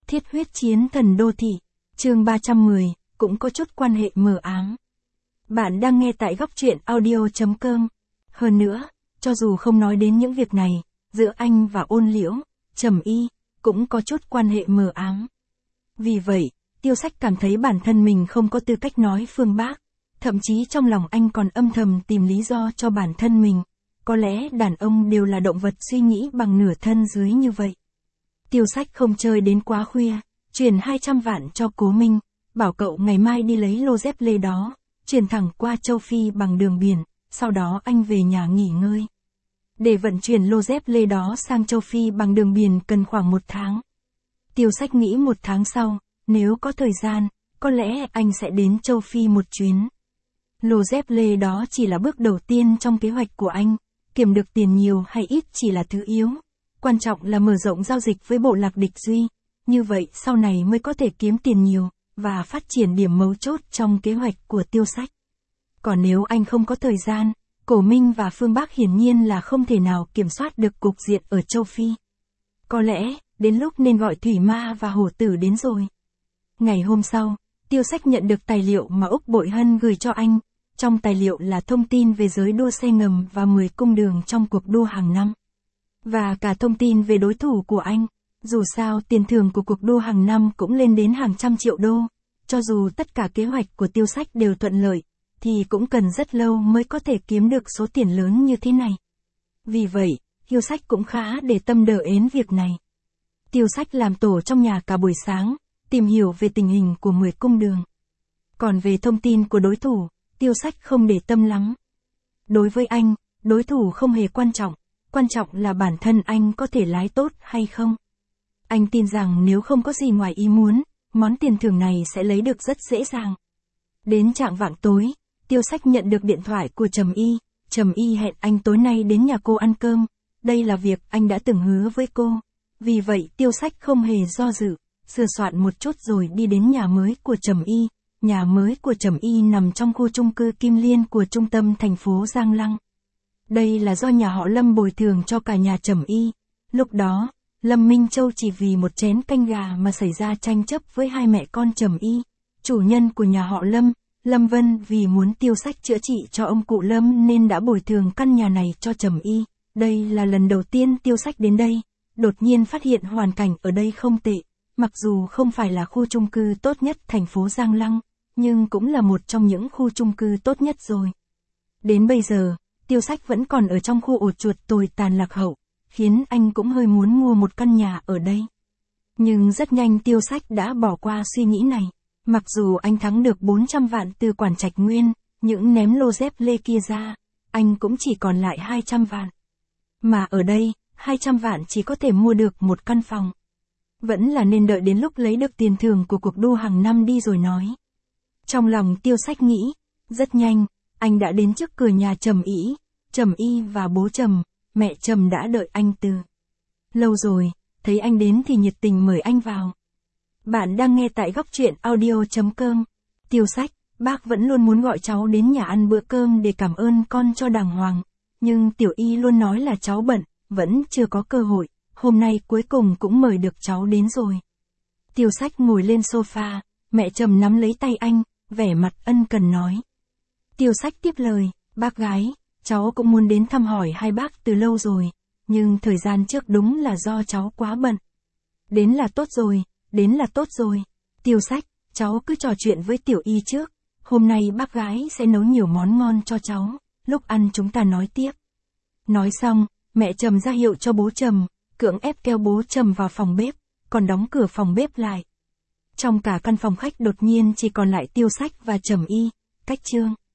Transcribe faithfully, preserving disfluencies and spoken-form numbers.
Thiết huyết chiến thần đô thị, chương ba trăm mười, cũng có chút quan hệ mờ ám. Bạn đang nghe tại góc truyện audio chấm com. Hơn nữa, cho dù không nói đến những việc này, giữa anh và Ôn Liễu, Trầm Y, cũng có chút quan hệ mờ ám. Vì vậy, Tiêu Sách cảm thấy bản thân mình không có tư cách nói Phương Bác, thậm chí trong lòng anh còn âm thầm tìm lý do cho bản thân mình. Có lẽ đàn ông đều là động vật suy nghĩ bằng nửa thân dưới như vậy. Tiêu Sách không chơi đến quá khuya, chuyển hai trăm vạn cho Cố Minh, bảo cậu ngày mai đi lấy lô dép lê đó, chuyển thẳng qua châu Phi bằng đường biển, sau đó anh về nhà nghỉ ngơi. Để vận chuyển lô dép lê đó sang châu Phi bằng đường biển cần khoảng một tháng. Tiêu Sách nghĩ một tháng sau, nếu có thời gian, có lẽ anh sẽ đến châu Phi một chuyến. Lô dép lê đó chỉ là bước đầu tiên trong kế hoạch của anh, kiếm được tiền nhiều hay ít chỉ là thứ yếu. Quan trọng là mở rộng giao dịch với bộ lạc địch Duy, như vậy sau này mới có thể kiếm tiền nhiều, và phát triển điểm mấu chốt trong kế hoạch của Tiêu Sách. Còn nếu anh không có thời gian, Cổ Minh và Phương Bác hiển nhiên là không thể nào kiểm soát được cục diện ở châu Phi. Có lẽ, đến lúc nên gọi Thủy Ma và Hổ Tử đến rồi. Ngày hôm sau, Tiêu Sách nhận được tài liệu mà Úc Bội Hân gửi cho anh. Trong tài liệu là thông tin về giới đua xe ngầm và mười cung đường trong cuộc đua hàng năm. Và cả thông tin về đối thủ của anh. Dù sao tiền thưởng của cuộc đua hàng năm cũng lên đến hàng trăm triệu đô. Cho dù tất cả kế hoạch của Tiêu Sách đều thuận lợi, thì cũng cần rất lâu mới có thể kiếm được số tiền lớn như thế này. Vì vậy, Tiêu Sách cũng khá để tâm đỡ ến việc này. Tiêu Sách làm tổ trong nhà cả buổi sáng, tìm hiểu về tình hình của mười cung đường. Còn về thông tin của đối thủ, Tiêu Sách không để tâm lắm. Đối với anh, đối thủ không hề quan trọng, quan trọng là bản thân anh có thể lái tốt hay không. Anh tin rằng nếu không có gì ngoài ý muốn, món tiền thưởng này sẽ lấy được rất dễ dàng. Đến chạng vạng tối, Tiêu Sách nhận được điện thoại của Trầm Y. Trầm Y hẹn anh tối nay đến nhà cô ăn cơm. Đây là việc anh đã từng hứa với cô. Vì vậy Tiêu Sách không hề do dự, sửa soạn một chút rồi đi đến nhà mới của Trầm Y. Nhà mới của Trầm Y nằm trong khu chung cư Kim Liên của trung tâm thành phố Giang Lăng. Đây là do nhà họ Lâm bồi thường cho cả nhà Trầm Y. Lúc đó, Lâm Minh Châu chỉ vì một chén canh gà mà xảy ra tranh chấp với hai mẹ con Trầm Y. Chủ nhân của nhà họ Lâm, Lâm Vân vì muốn Tiêu Sách chữa trị cho ông cụ Lâm nên đã bồi thường căn nhà này cho Trầm Y. Đây là lần đầu tiên Tiêu Sách đến đây, đột nhiên phát hiện hoàn cảnh ở đây không tệ. Mặc dù không phải là khu chung cư tốt nhất thành phố Giang Lăng, nhưng cũng là một trong những khu chung cư tốt nhất rồi. Đến bây giờ, Tiêu Sách vẫn còn ở trong khu ổ chuột tồi tàn lạc hậu, khiến anh cũng hơi muốn mua một căn nhà ở đây. Nhưng rất nhanh Tiêu Sách đã bỏ qua suy nghĩ này. Mặc dù anh thắng được bốn trăm vạn từ Quản Trạch Nguyên, những ném lô dép lê kia ra, anh cũng chỉ còn lại hai trăm vạn. Mà ở đây, hai trăm vạn chỉ có thể mua được một căn phòng. Vẫn là nên đợi đến lúc lấy được tiền thưởng của cuộc đua hàng năm đi rồi nói. Trong lòng Tiêu Sách nghĩ, rất nhanh, anh đã đến trước cửa nhà Trầm Y. Trầm Y và bố Trầm, mẹ Trầm đã đợi anh từ lâu rồi, thấy anh đến thì nhiệt tình mời anh vào. Bạn đang nghe tại góc truyện audio chấm com. Tiêu Sách, bác vẫn luôn muốn gọi cháu đến nhà ăn bữa cơm để cảm ơn con cho đàng hoàng. Nhưng Tiểu Y luôn nói là cháu bận, vẫn chưa có cơ hội. Hôm nay cuối cùng cũng mời được cháu đến rồi. Tiêu Sách ngồi lên sofa, mẹ Trầm nắm lấy tay anh, vẻ mặt ân cần nói. Tiêu Sách tiếp lời, bác gái, cháu cũng muốn đến thăm hỏi hai bác từ lâu rồi, nhưng thời gian trước đúng là do cháu quá bận. Đến là tốt rồi, đến là tốt rồi. Tiêu Sách, cháu cứ trò chuyện với Tiểu Y trước, hôm nay bác gái sẽ nấu nhiều món ngon cho cháu, lúc ăn chúng ta nói tiếp. Nói xong, mẹ Trầm ra hiệu cho bố Trầm, cưỡng ép kéo bố Trầm vào phòng bếp, còn đóng cửa phòng bếp lại. Trong cả căn phòng khách đột nhiên chỉ còn lại Tiêu Sách và Trầm Y, cách chương.